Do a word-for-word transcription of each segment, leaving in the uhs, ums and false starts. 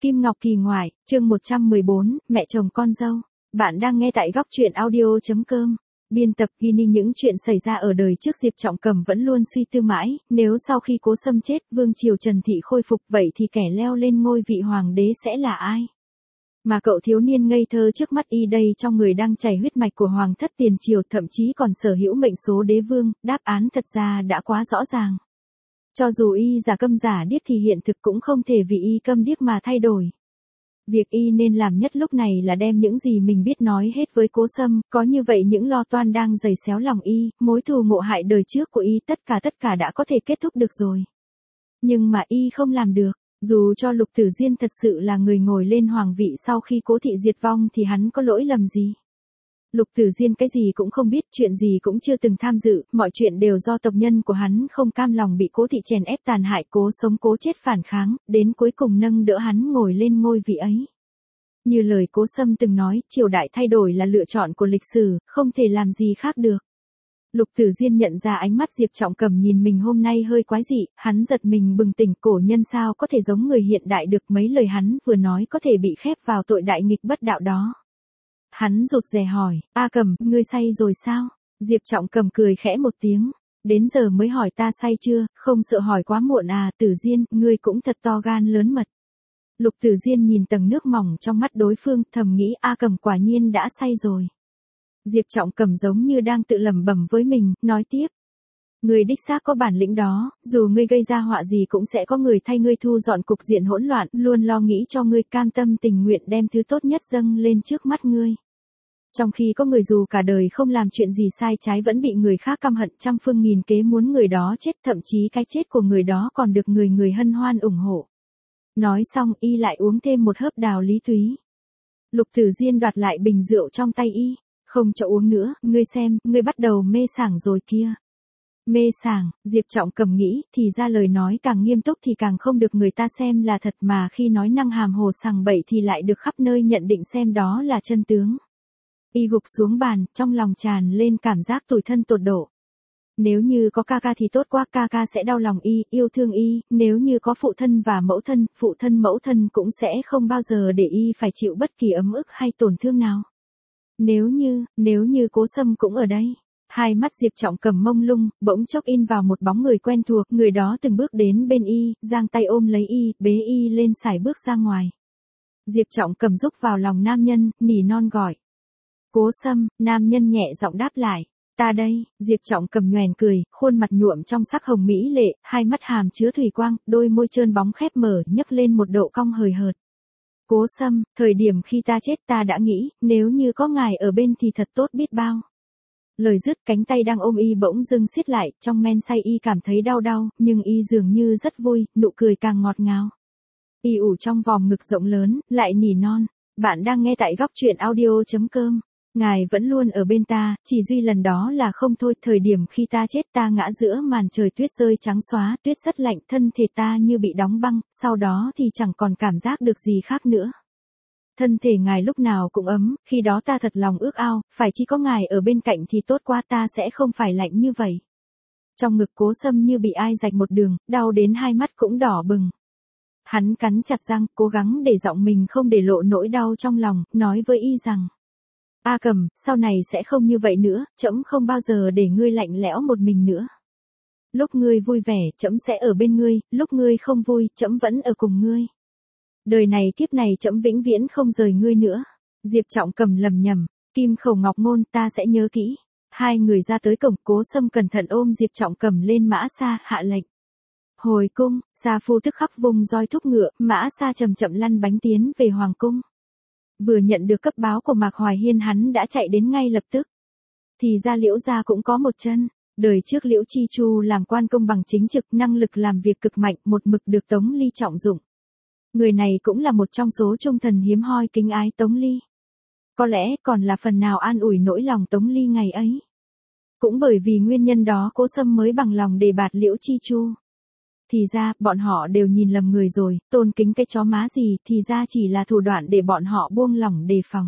Kim Ngọc Kỳ ngoại, chương một trăm mười bốn, mẹ chồng con dâu. Bạn đang nghe tại góc truyện audio chấm com. Biên tập ghi những chuyện xảy ra ở đời trước. Diệp Trọng Cầm vẫn luôn suy tư mãi, nếu sau khi Cố Sâm chết, vương triều Trần Thị khôi phục, vậy thì kẻ leo lên ngôi vị hoàng đế sẽ là ai? Mà cậu thiếu niên ngây thơ trước mắt y đây trong người đang chảy huyết mạch của hoàng thất tiền triều, thậm chí còn sở hữu mệnh số đế vương, đáp án thật ra đã quá rõ ràng. Cho dù y giả câm giả điếc thì hiện thực cũng không thể vì y câm điếc mà thay đổi. Việc y nên làm nhất lúc này là đem những gì mình biết nói hết với Cố Sâm, có như vậy những lo toan đang giày xéo lòng y, mối thù ngộ hại đời trước của y tất cả tất cả đã có thể kết thúc được rồi. Nhưng mà y không làm được, dù cho Lục Tử Diên thật sự là người ngồi lên hoàng vị sau khi Cố thị diệt vong thì hắn có lỗi lầm gì? Lục Tử Diên cái gì cũng không biết, chuyện gì cũng chưa từng tham dự, mọi chuyện đều do tộc nhân của hắn không cam lòng bị Cố thị chèn ép tàn hại, cố sống cố chết phản kháng, đến cuối cùng nâng đỡ hắn ngồi lên ngôi vị ấy. Như lời Cố Sâm từng nói, triều đại thay đổi là lựa chọn của lịch sử, không thể làm gì khác được. Lục Tử Diên nhận ra ánh mắt Diệp Trọng Cầm nhìn mình hôm nay hơi quái dị, hắn giật mình bừng tỉnh, cổ nhân sao có thể giống người hiện đại được, mấy lời hắn vừa nói có thể bị khép vào tội đại nghịch bất đạo đó. Hắn rụt rè hỏi, A Cầm, ngươi say rồi sao? Diệp Trọng Cầm cười khẽ một tiếng, đến giờ mới hỏi ta say chưa, không sợ hỏi quá muộn à? Tử Diên, ngươi cũng thật to gan lớn mật. Lục Tử Diên nhìn tầng nước mỏng trong mắt đối phương, thầm nghĩ A Cầm quả nhiên đã say rồi. Diệp Trọng Cầm giống như đang tự lẩm bẩm với mình, nói tiếp. Ngươi đích xác có bản lĩnh đó, dù ngươi gây ra họa gì cũng sẽ có người thay ngươi thu dọn cục diện hỗn loạn, luôn lo nghĩ cho ngươi, cam tâm tình nguyện đem thứ tốt nhất dâng lên trước mắt ngươi. Trong khi có người dù cả đời không làm chuyện gì sai trái vẫn bị người khác căm hận, trăm phương nghìn kế muốn người đó chết, thậm chí cái chết của người đó còn được người người hân hoan ủng hộ. Nói xong y lại uống thêm một hớp đào lý túy. Lục Tử Diên đoạt lại bình rượu trong tay y, không cho uống nữa, ngươi xem, ngươi bắt đầu mê sảng rồi kia. Mê sảng, Diệp Trọng Cầm nghĩ, thì ra lời nói càng nghiêm túc thì càng không được người ta xem là thật, mà khi nói năng hàm hồ sằng bậy thì lại được khắp nơi nhận định xem đó là chân tướng. Y gục xuống bàn, trong lòng tràn lên cảm giác tủi thân tột độ. Nếu như có ca ca thì tốt quá, ca ca sẽ đau lòng y, yêu thương y, nếu như có phụ thân và mẫu thân, phụ thân mẫu thân cũng sẽ không bao giờ để y phải chịu bất kỳ ấm ức hay tổn thương nào. Nếu như, nếu như Cố Sâm cũng ở đây. Hai mắt Diệp Trọng Cầm mông lung, bỗng chốc in vào một bóng người quen thuộc, người đó từng bước đến bên y, giang tay ôm lấy y, bế y lên sải bước ra ngoài. Diệp Trọng Cầm rúc vào lòng nam nhân, nỉ non gọi. Cố Sâm, nam nhân nhẹ giọng đáp lại. Ta đây, Diệp Trọng Cầm nhoẻn cười, khuôn mặt nhuộm trong sắc hồng mỹ lệ, hai mắt hàm chứa thủy quang, đôi môi trơn bóng khép mở, nhấc lên một độ cong hời hợt. Cố Sâm, thời điểm khi ta chết ta đã nghĩ, nếu như có ngài ở bên thì thật tốt biết bao. Lời dứt, cánh tay đang ôm y bỗng dưng siết lại, trong men say y cảm thấy đau đau, nhưng y dường như rất vui, nụ cười càng ngọt ngào. Y ủ trong vòng ngực rộng lớn, lại nỉ non. Bạn đang nghe tại góc truyện audio chấm com. Ngài vẫn luôn ở bên ta, chỉ duy lần đó là không thôi, thời điểm khi ta chết ta ngã giữa màn trời tuyết rơi trắng xóa, tuyết rất lạnh, thân thể ta như bị đóng băng, sau đó thì chẳng còn cảm giác được gì khác nữa. Thân thể ngài lúc nào cũng ấm, khi đó ta thật lòng ước ao, phải chỉ có ngài ở bên cạnh thì tốt quá, ta sẽ không phải lạnh như vậy. Trong ngực Cố Sâm như bị ai rạch một đường, đau đến hai mắt cũng đỏ bừng. Hắn cắn chặt răng, cố gắng để giọng mình không để lộ nỗi đau trong lòng, nói với y rằng. A Cầm, sau này sẽ không như vậy nữa, trẫm không bao giờ để ngươi lạnh lẽo một mình nữa. Lúc ngươi vui vẻ, trẫm sẽ ở bên ngươi, lúc ngươi không vui, trẫm vẫn ở cùng ngươi. Đời này kiếp này trẫm vĩnh viễn không rời ngươi nữa. Diệp Trọng Cầm lầm nhầm, kim khẩu ngọc ngôn, ta sẽ nhớ kỹ. Hai người ra tới cổng, Cố Sâm cẩn thận ôm Diệp Trọng Cầm lên mã xa, hạ lệnh. Hồi cung, Sa Phu tức khắc vùng roi thúc ngựa, mã xa chậm chậm lăn bánh tiến về hoàng cung. Vừa nhận được cấp báo của Mạc Hoài Hiên hắn đã chạy đến ngay lập tức. Thì ra Liễu gia cũng có một chân. Đời trước Liễu Chi Chu làm quan công bằng chính trực, năng lực làm việc cực mạnh, một mực được Tống Ly trọng dụng. Người này cũng là một trong số trung thần hiếm hoi kính ái Tống Ly. Có lẽ còn là phần nào an ủi nỗi lòng Tống Ly ngày ấy. Cũng bởi vì nguyên nhân đó Cố Sâm mới bằng lòng đề bạt Liễu Chi Chu. Thì ra, bọn họ đều nhìn lầm người rồi, tôn kính cái chó má gì, thì ra chỉ là thủ đoạn để bọn họ buông lỏng đề phòng.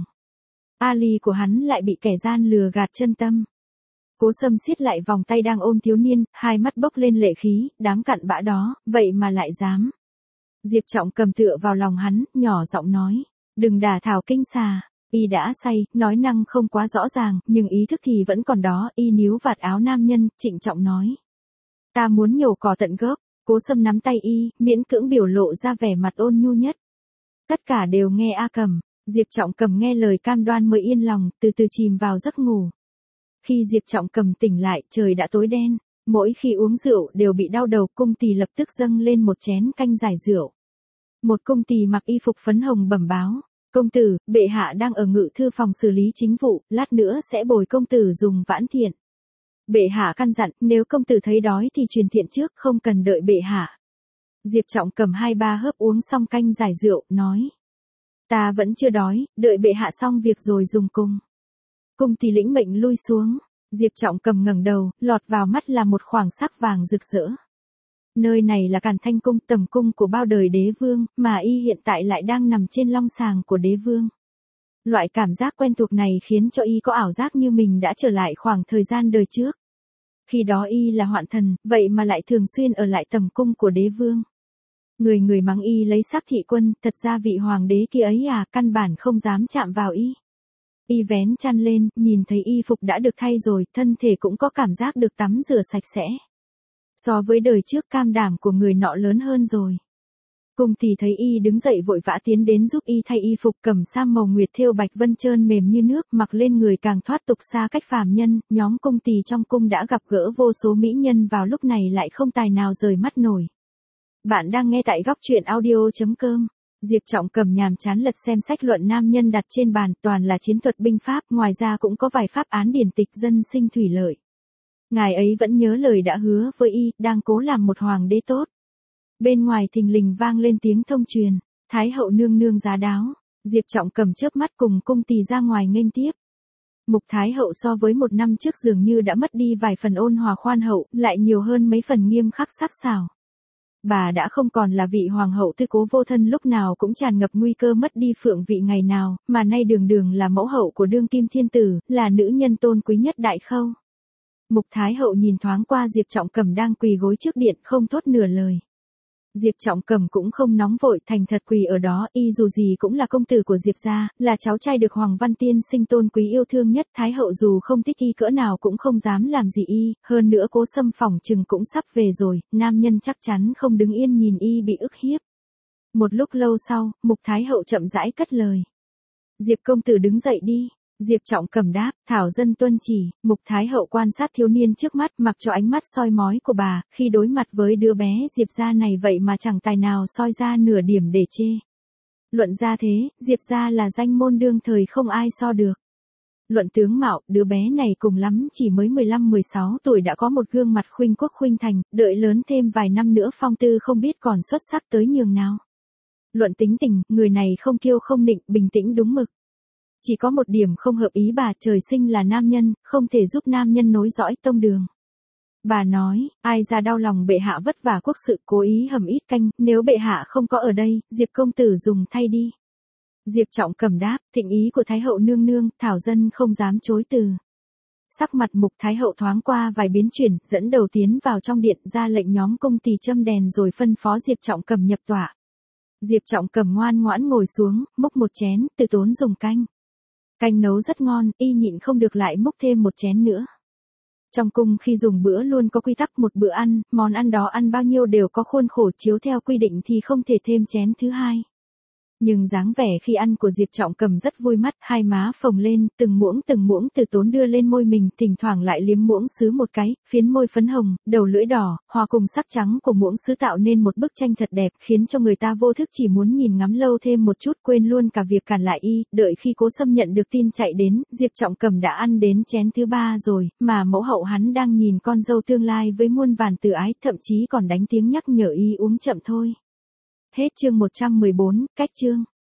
Ali của hắn lại bị kẻ gian lừa gạt chân tâm. Cố Sâm siết lại vòng tay đang ôm thiếu niên, hai mắt bốc lên lệ khí, đám cặn bã đó, vậy mà lại dám. Diệp Trọng Cầm tựa vào lòng hắn, nhỏ giọng nói. Đừng đả thảo kinh xà. Y đã say, nói năng không quá rõ ràng, nhưng ý thức thì vẫn còn đó. Y níu vạt áo nam nhân, trịnh trọng nói. Ta muốn nhổ cỏ tận gốc. Cố Sâm nắm tay y, miễn cưỡng biểu lộ ra vẻ mặt ôn nhu nhất. Tất cả đều nghe A Cầm. Diệp Trọng Cầm nghe lời cam đoan mới yên lòng, từ từ chìm vào giấc ngủ. Khi Diệp Trọng Cầm tỉnh lại, trời đã tối đen. Mỗi khi uống rượu đều bị đau đầu, cung tỳ lập tức dâng lên một chén canh giải rượu. Một cung tỳ mặc y phục phấn hồng bẩm báo. Công tử, bệ hạ đang ở ngự thư phòng xử lý chính vụ, lát nữa sẽ bồi công tử dùng vãn thiện. Bệ hạ căn dặn, nếu công tử thấy đói thì truyền thiện trước, không cần đợi bệ hạ. Diệp Trọng Cầm hai ba hớp uống xong canh giải rượu, nói. Ta vẫn chưa đói, đợi bệ hạ xong việc rồi dùng cùng. Cung tỳ lĩnh mệnh lui xuống. Diệp Trọng Cầm ngẩng đầu, lọt vào mắt là một khoảng sắc vàng rực rỡ. Nơi này là Càn Thanh Cung, tầm cung của bao đời đế vương, mà y hiện tại lại đang nằm trên long sàng của đế vương. Loại cảm giác quen thuộc này khiến cho y có ảo giác như mình đã trở lại khoảng thời gian đời trước. Khi đó y là hoạn thần, vậy mà lại thường xuyên ở lại tầm cung của đế vương. Người người mắng y lấy sắc thị quân, thật ra vị hoàng đế kia ấy à, căn bản không dám chạm vào y. Y vén chăn lên, nhìn thấy y phục đã được thay rồi, thân thể cũng có cảm giác được tắm rửa sạch sẽ. So với đời trước cam đảm của người nọ lớn hơn rồi. Cung tỳ thấy y đứng dậy vội vã tiến đến giúp y thay y phục, cầm sam màu nguyệt thêu bạch vân trơn mềm như nước, mặc lên người càng thoát tục xa cách phàm nhân. Nhóm cung tỳ trong cung đã gặp gỡ vô số mỹ nhân, vào lúc này lại không tài nào rời mắt nổi. Bạn đang nghe tại góc truyện audio chấm com. Diệp Trọng Cầm nhàm chán lật xem sách luận nam nhân đặt trên bàn, toàn là chiến thuật binh pháp, ngoài ra cũng có vài pháp án điển tịch dân sinh thủy lợi. Ngài ấy vẫn nhớ lời đã hứa với y, đang cố làm một hoàng đế tốt. Bên ngoài thình lình vang lên tiếng thông truyền, Thái hậu nương nương giá đáo. Diệp Trọng Cầm chớp mắt cùng cung tỳ ra ngoài nghênh tiếp. Mục Thái hậu so với một năm trước dường như đã mất đi vài phần ôn hòa khoan hậu, lại nhiều hơn mấy phần nghiêm khắc sắc sảo. Bà đã không còn là vị hoàng hậu tư cố vô thân lúc nào cũng tràn ngập nguy cơ mất đi phượng vị ngày nào, mà nay đường đường là mẫu hậu của đương kim thiên tử, là nữ nhân tôn quý nhất đại khâu. Mục Thái hậu nhìn thoáng qua Diệp Trọng Cầm đang quỳ gối trước điện, không thốt nửa lời. Diệp Trọng Cầm cũng không nóng vội, thành thật quỳ ở đó, y dù gì cũng là công tử của Diệp gia, là cháu trai được Hoàng Văn Tiên sinh tôn quý yêu thương nhất. Thái hậu dù không thích y cỡ nào cũng không dám làm gì y, hơn nữa Cố Sâm phỏng chừng cũng sắp về rồi, nam nhân chắc chắn không đứng yên nhìn y bị ức hiếp. Một lúc lâu sau, Mục Thái hậu chậm rãi cất lời. Diệp công tử đứng dậy đi. Diệp Trọng Cầm đáp, thảo dân tuân chỉ. Mục Thái hậu quan sát thiếu niên trước mắt, mặc cho ánh mắt soi mói của bà, khi đối mặt với đứa bé Diệp gia này vậy mà chẳng tài nào soi ra nửa điểm để chê. Luận ra thế, Diệp gia là danh môn đương thời không ai so được. Luận tướng mạo, đứa bé này cùng lắm chỉ mới mười lăm mười sáu tuổi đã có một gương mặt khuynh quốc khuynh thành, đợi lớn thêm vài năm nữa phong tư không biết còn xuất sắc tới nhường nào. Luận tính tình, người này không kiêu không nịnh, bình tĩnh đúng mực. Chỉ có một điểm không hợp ý bà, trời sinh là nam nhân, không thể giúp nam nhân nối dõi tông đường. Bà nói, ai ra đau lòng bệ hạ vất vả quốc sự, cố ý hầm ít canh, nếu bệ hạ không có ở đây, Diệp công tử dùng thay đi. Diệp Trọng Cầm đáp, thịnh ý của Thái hậu nương nương, thảo dân không dám chối từ. Sắc mặt Mục Thái hậu thoáng qua vài biến chuyển, dẫn đầu tiến vào trong điện, ra lệnh nhóm cung tỳ châm đèn rồi phân phó Diệp Trọng Cầm nhập tọa. Diệp Trọng Cầm ngoan ngoãn ngồi xuống, múc một chén, từ tốn dùng canh. Canh nấu rất ngon, y nhịn không được lại múc thêm một chén nữa. Trong cung khi dùng bữa luôn có quy tắc, một bữa ăn, món ăn đó ăn bao nhiêu đều có khuôn khổ, chiếu theo quy định thì không thể thêm chén thứ hai. Nhưng dáng vẻ khi ăn của Diệp Trọng Cầm rất vui mắt, hai má phồng lên, từng muỗng từng muỗng từ tốn đưa lên môi mình, thỉnh thoảng lại liếm muỗng sứ một cái, phiến môi phấn hồng, đầu lưỡi đỏ, hòa cùng sắc trắng của muỗng sứ tạo nên một bức tranh thật đẹp, khiến cho người ta vô thức chỉ muốn nhìn ngắm lâu thêm một chút, quên luôn cả việc cản lại y. Đợi khi Cố Sâm nhận được tin chạy đến, Diệp Trọng Cầm đã ăn đến chén thứ ba rồi, mà mẫu hậu hắn đang nhìn con dâu tương lai với muôn vàn từ ái, thậm chí còn đánh tiếng nhắc nhở y uống chậm thôi. Hết chương một trăm mười bốn, cách chương.